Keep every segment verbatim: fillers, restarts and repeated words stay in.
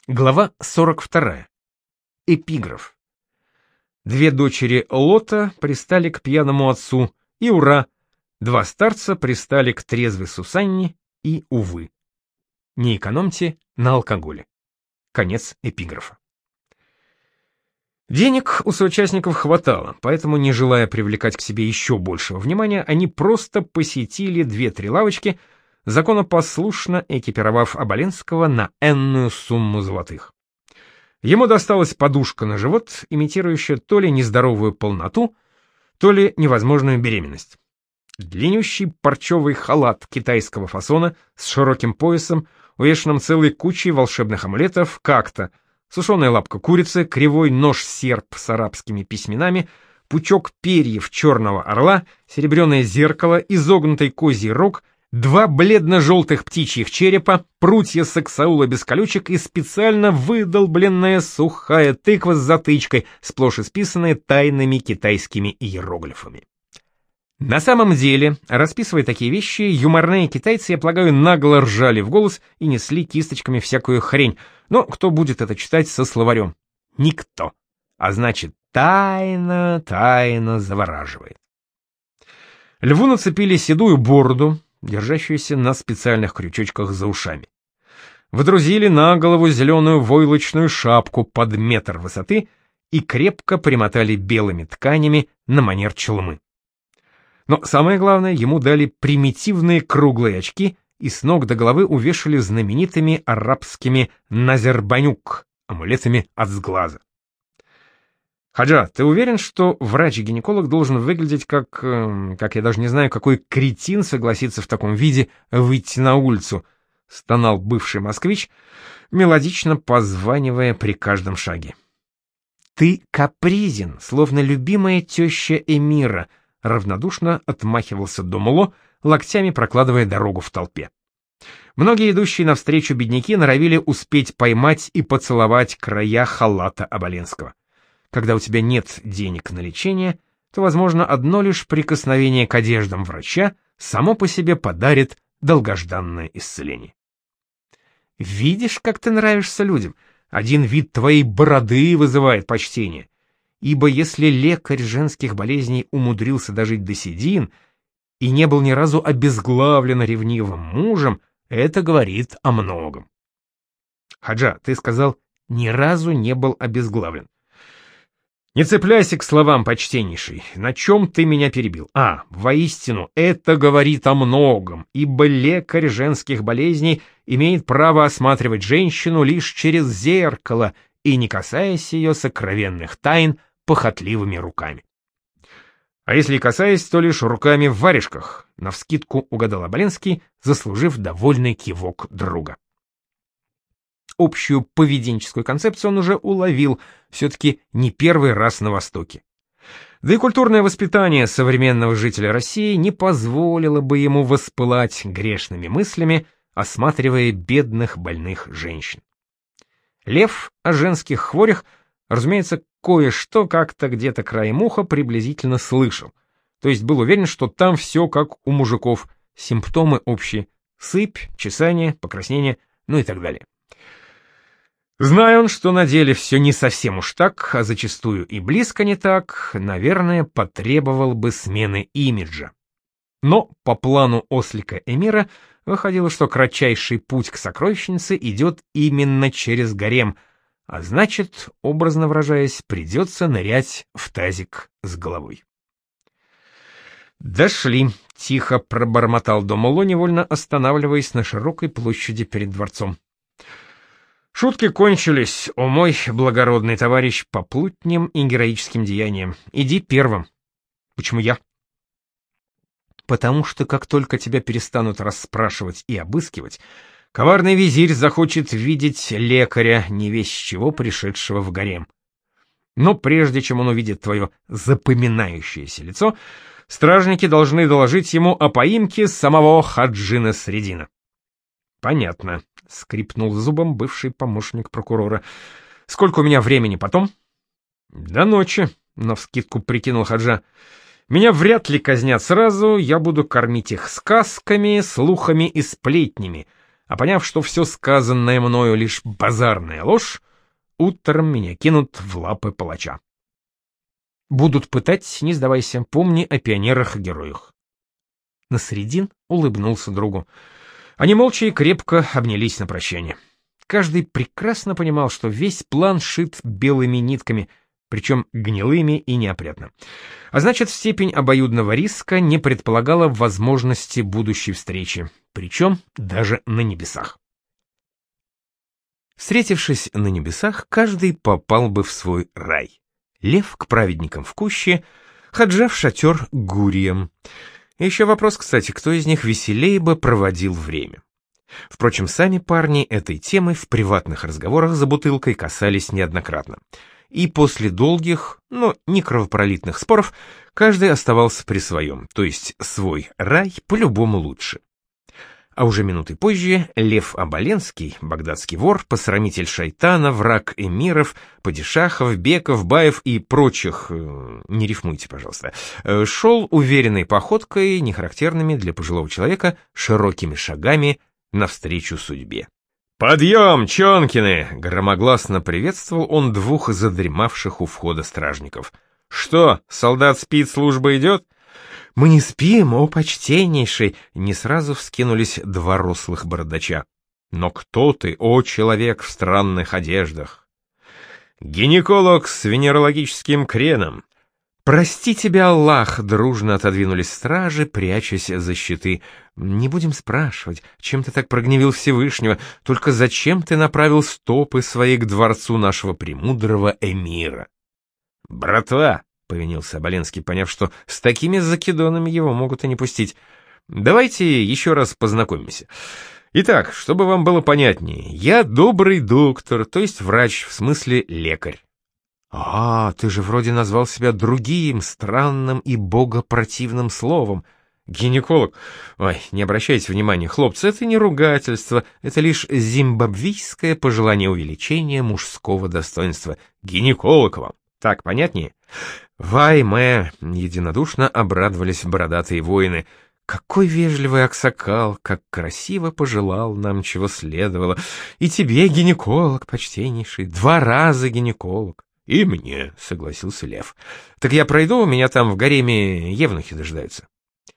Глава сорок вторая. Эпиграф. Две дочери Лота пристали к пьяному отцу, и ура! Два старца пристали к трезвой Сусанне, и увы. Не экономьте на алкоголе. Конец эпиграфа. Денег у соучастников хватало, поэтому, не желая привлекать к себе еще большего внимания, они просто посетили две-три лавочки, законопослушно экипировав Оболенского на энную сумму золотых. Ему досталась подушка на живот, имитирующая то ли нездоровую полноту, то ли невозможную беременность. Длиннющий парчевый халат китайского фасона с широким поясом, увешанным целой кучей волшебных амулетов, как-то, сушеная лапка курицы, кривой нож-серп с арабскими письменами, пучок перьев черного орла, серебряное зеркало, изогнутый козий рог, два бледно-желтых птичьих черепа, прутья саксаула без колючек и специально выдолбленная сухая тыква с затычкой, сплошь исписанная тайными китайскими иероглифами. На самом деле, расписывая такие вещи, юморные китайцы, я полагаю, нагло ржали в голос и несли кисточками всякую хрень, но кто будет это читать со словарем? Никто. А значит, тайна, тайна завораживает. Льву нацепили седую бороду, держащуюся на специальных крючочках за ушами. Водрузили на голову зеленую войлочную шапку под метр высоты и крепко примотали белыми тканями на манер челмы. Но самое главное, ему дали примитивные круглые очки и с ног до головы увешали знаменитыми арабскими назербанюк, амулетами от сглаза. Хаджа, ты уверен, что врач-гинеколог должен выглядеть как... Э, как я даже не знаю, какой кретин согласится в таком виде выйти на улицу, стонал бывший москвич, мелодично позванивая при каждом шаге. Ты капризен, словно любимая теща эмира, равнодушно отмахивался Домуло, локтями прокладывая дорогу в толпе. Многие идущие навстречу бедняки норовили успеть поймать и поцеловать края халата Оболенского. Когда у тебя нет денег на лечение, то, возможно, одно лишь прикосновение к одеждам врача само по себе подарит долгожданное исцеление. Видишь, как ты нравишься людям? Один вид твоей бороды вызывает почтение. Ибо если лекарь женских болезней умудрился дожить до седин и не был ни разу обезглавлен ревнивым мужем, это говорит о многом. Хаджа, ты сказал, ни разу не был обезглавлен. Не цепляйся к словам, почтеннейший. На чем ты меня перебил? А, воистину, это говорит о многом, ибо лекарь женских болезней имеет право осматривать женщину лишь через зеркало и не касаясь ее сокровенных тайн похотливыми руками. А если и касаясь, то лишь руками в варежках, навскидку угадал Оболенский, заслужив довольный кивок друга. Общую поведенческую концепцию он уже уловил, все-таки не первый раз на Востоке. Да и культурное воспитание современного жителя России не позволило бы ему воспылать грешными мыслями, осматривая бедных больных женщин. Лев о женских хворях, разумеется, кое-что как-то где-то краем уха приблизительно слышал, то есть был уверен, что там все как у мужиков, симптомы общие, сыпь, чесание, покраснение, ну и так далее. Зная он, что на деле все не совсем уж так, а зачастую и близко не так, наверное, потребовал бы смены имиджа. Но по плану ослика-эмира выходило, что кратчайший путь к сокровищнице идет именно через гарем, а значит, образно выражаясь, придется нырять в тазик с головой. «Дошли», — тихо пробормотал Домуло, невольно останавливаясь на широкой площади перед дворцом. Шутки кончились, о мой благородный товарищ, по плутням и героическим деяниям. Иди первым. Почему я? Потому что как только тебя перестанут расспрашивать и обыскивать, коварный визирь захочет видеть лекаря, не весь с чего пришедшего в гарем. Но прежде чем он увидит твое запоминающееся лицо, стражники должны доложить ему о поимке самого Хаджина Средина. Понятно. — скрипнул зубом бывший помощник прокурора. — Сколько у меня времени потом? — До ночи, — навскидку прикинул Хаджа. — Меня вряд ли казнят сразу, я буду кормить их сказками, слухами и сплетнями, А поняв, что все сказанное мною лишь базарная ложь, утром меня кинут в лапы палача. Будут пытать, не сдавайся, помни о пионерах и героях. Насредин улыбнулся другу. Они молча и крепко обнялись на прощание. Каждый прекрасно понимал, что весь план шит белыми нитками, причем гнилыми и неопрятно. А значит, степень обоюдного риска не предполагала возможности будущей встречи, причем даже на небесах. Встретившись на небесах, каждый попал бы в свой рай. Лев к праведникам в куще, Хаджа в шатер к гурьям. Еще вопрос, кстати, кто из них веселее бы проводил время. Впрочем, сами парни этой темы в приватных разговорах за бутылкой касались неоднократно. И после долгих, но не кровопролитных споров, каждый оставался при своем, то есть свой рай по-любому лучше. А уже минуты позже Лев Оболенский, багдадский вор, посрамитель шайтана, враг эмиров, падишахов, беков, баев и прочих, э, не рифмуйте, пожалуйста, э, шел уверенной походкой, не характерными для пожилого человека, широкими шагами навстречу судьбе. «Подъем, Чонкины!» — громогласно приветствовал он двух задремавших у входа стражников. «Что, солдат спит, служба идет?» «Мы не спим, о почтеннейший!» — не сразу вскинулись два рослых бородача. «Но кто ты, о человек в странных одеждах?» «Гинеколог с венерологическим креном». «Прости тебя, Аллах!» — дружно отодвинулись стражи, прячась за щиты. «Не будем спрашивать, чем ты так прогневил Всевышнего, только зачем ты направил стопы свои к дворцу нашего премудрого эмира?» «Братва!» — повинился Оболенский, поняв, что с такими закидонами его могут и не пустить. «Давайте еще раз познакомимся. Итак, чтобы вам было понятнее, я добрый доктор, то есть врач, в смысле лекарь». «А, ты же вроде назвал себя другим, странным и богопротивным словом. Гинеколог. Ой, не обращайте внимания, хлопцы, это не ругательство, это лишь зимбабвийское пожелание увеличения мужского достоинства. Гинеколог вам. Так, понятнее?» «Вай, мэ!» — единодушно обрадовались бородатые воины. «Какой вежливый аксакал, как красиво пожелал нам, чего следовало. И тебе, гинеколог, почтеннейший, два раза гинеколог». «И мне», — согласился Лев. «Так я пройду, меня там в гареме евнухи дожидаются».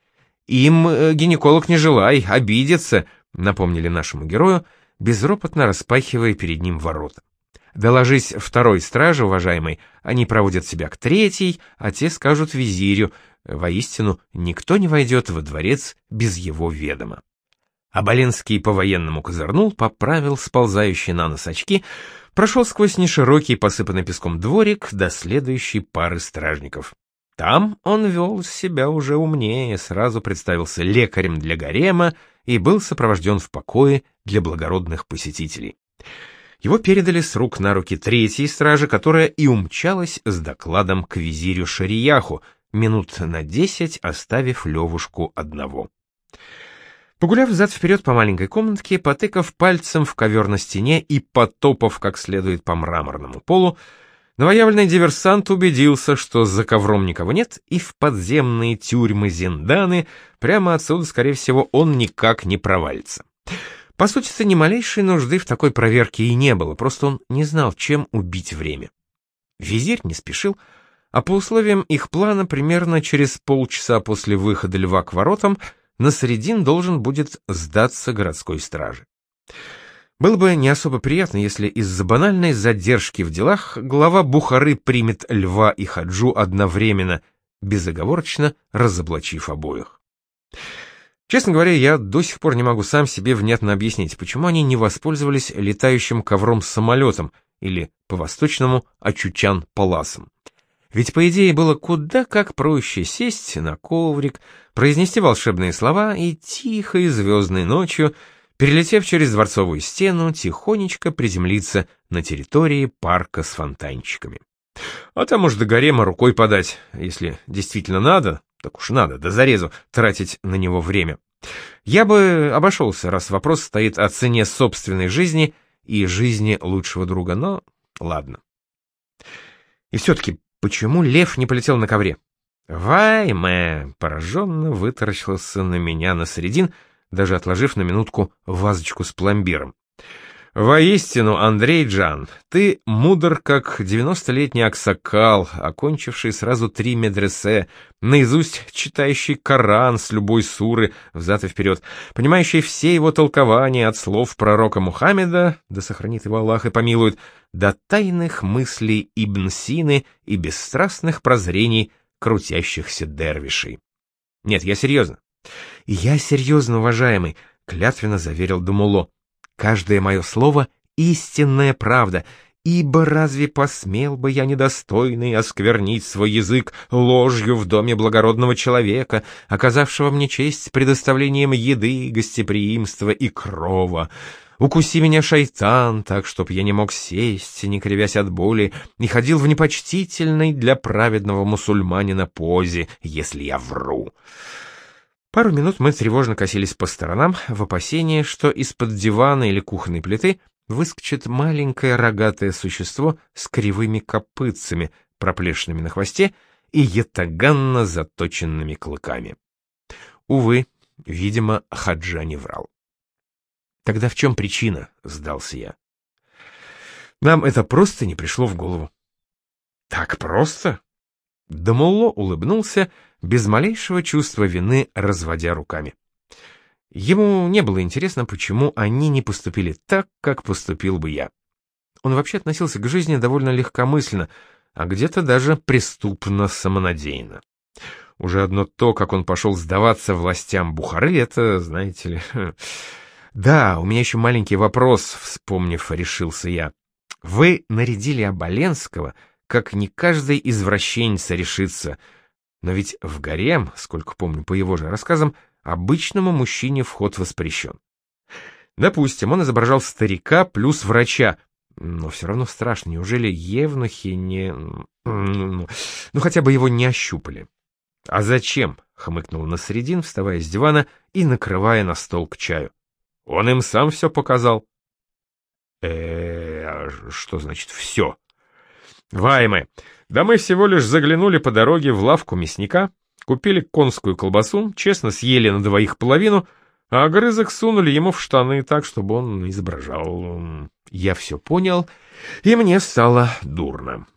«Им э, гинеколог не желай, обидится», — напомнили нашему герою, безропотно распахивая перед ним ворота. «Доложись второй страже, уважаемый, они проводят себя к третьей, а те скажут визирю. Воистину, никто не войдет во дворец без его ведома». Оболенский по-военному козырнул, поправил сползающие на нос очки, прошел сквозь неширокий, посыпанный песком дворик до следующей пары стражников. Там он вел себя уже умнее, сразу представился лекарем для гарема и был сопровожден в покое для благородных посетителей. Его передали с рук на руки третьей стражи, которая и умчалась с докладом к визирю Шарияху, минут на десять оставив Левушку одного. Погуляв взад-вперед по маленькой комнатке, потыкав пальцем в ковер на стене и потопав как следует по мраморному полу, новоявленный диверсант убедился, что за ковром никого нет, и в подземные тюрьмы-зинданы прямо отсюда, скорее всего, он никак не провалится. По сути-то, ни малейшей нужды в такой проверке и не было, просто он не знал, чем убить время. Визирь не спешил, а по условиям их плана примерно через полчаса после выхода льва к воротам Насредин должен будет сдаться городской страже. Было бы не особо приятно, если из-за банальной задержки в делах глава Бухары примет льва и Хаджу одновременно, безоговорочно разоблачив обоих. Честно говоря, я до сих пор не могу сам себе внятно объяснить, почему они не воспользовались летающим ковром-самолетом или, по-восточному, Ачучан-паласом. Ведь, по идее, было куда как проще сесть на коврик, произнести волшебные слова и тихой звездной ночью, перелетев через дворцовую стену, тихонечко приземлиться на территории парка с фонтанчиками. А там уж до гарема рукой подать, если действительно надо, так уж надо, до зарезу, тратить на него время. Я бы обошелся, раз вопрос стоит о цене собственной жизни и жизни лучшего друга, но ладно. И все-таки, почему лев не полетел на ковре? «Вай, мэ!» — пораженно вытаращился на меня Насредин, даже отложив на минутку вазочку с пломбиром. «Воистину, Андрей Джан, ты мудр, как девяностолетний аксакал, окончивший сразу три медресе, наизусть читающий Коран с любой суры взад и вперед, понимающий все его толкования от слов пророка Мухаммеда, да сохранит его Аллах и помилует, до тайных мыслей Ибн Сины и бесстрастных прозрений крутящихся дервишей». Нет, я серьезно. «Я серьезно, уважаемый», — клятвенно заверил Думуло. «Каждое мое слово — истинная правда, ибо разве посмел бы я, недостойный, осквернить свой язык ложью в доме благородного человека, оказавшего мне честь предоставлением еды, гостеприимства и крова? Укуси меня, шайтан, так, чтоб я не мог сесть, не кривясь от боли, и ходил в непочтительной для праведного мусульманина позе, если я вру». Пару минут мы тревожно косились по сторонам, в опасении, что из-под дивана или кухонной плиты выскочит маленькое рогатое существо с кривыми копытцами, проплешинами на хвосте и ятаганно заточенными клыками. Увы, видимо, Хаджа не врал. «Тогда в чем причина?» — сдался я. «Нам это просто не пришло в голову». «Так просто?» Дамулло улыбнулся, без малейшего чувства вины, разводя руками. Ему не было интересно, почему они не поступили так, как поступил бы я. Он вообще относился к жизни довольно легкомысленно, а где-то даже преступно самонадеянно. Уже одно то, как он пошел сдаваться властям Бухары, это, знаете ли... «Да, у меня еще маленький вопрос», — вспомнив, решился я. «Вы нарядили Оболенского, как не каждый извращенец решится, но ведь в гарем, сколько помню по его же рассказам, обычному мужчине вход воспрещен. Допустим, он изображал старика плюс врача, но все равно страшно, неужели евнухи не... ну, ну хотя бы его не ощупали?» «А зачем?» — хмыкнул Насреддин, вставая с дивана и накрывая на стол к чаю. «Он им сам все показал». э что значит «все»? «Ваймы, да мы всего лишь заглянули по дороге в лавку мясника, купили конскую колбасу, честно съели на двоих половину, а огрызок сунули ему в штаны так, чтобы он изображал...» Я все понял, и мне стало дурно.